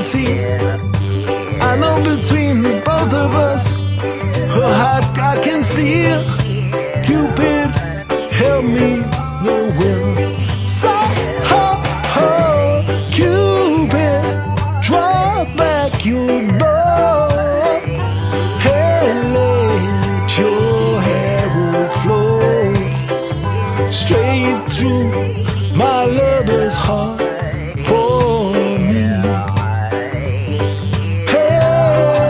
reality. I know between the both of us, her heart I can steal. Cupid, help me, the will. So, Cupid, draw back your bow. Hey, let your arrow flow straight through my lover's heart for me. Hey,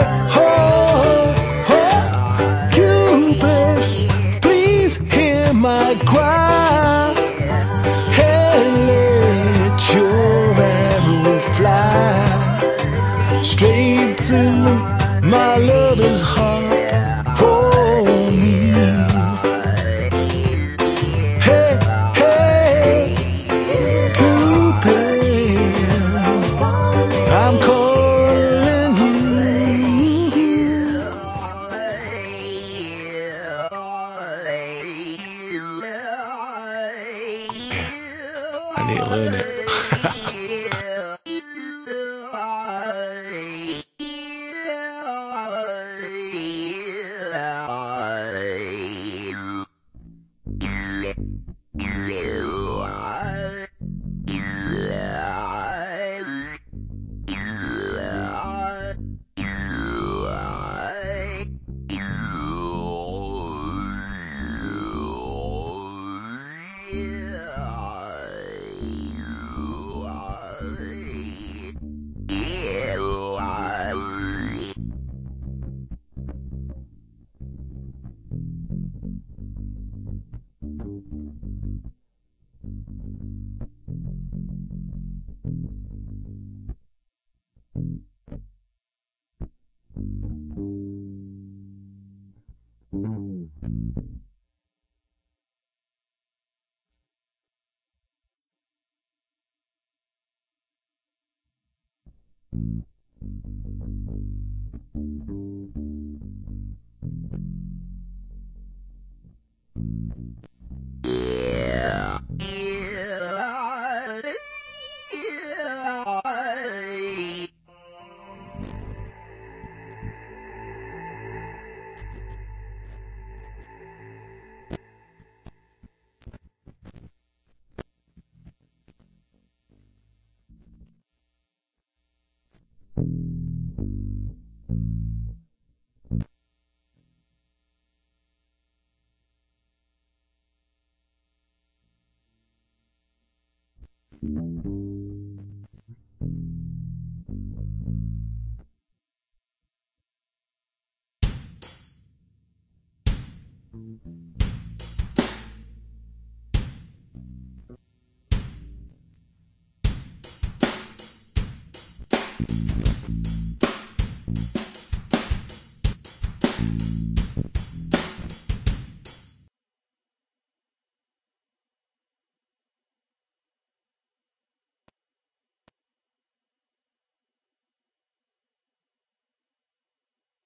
Cupid, please hear my cry. Hey, let your arrow fly straight to my lover's heart for me. Hey, hey, Cupid, I'm calling you. I need to learn it.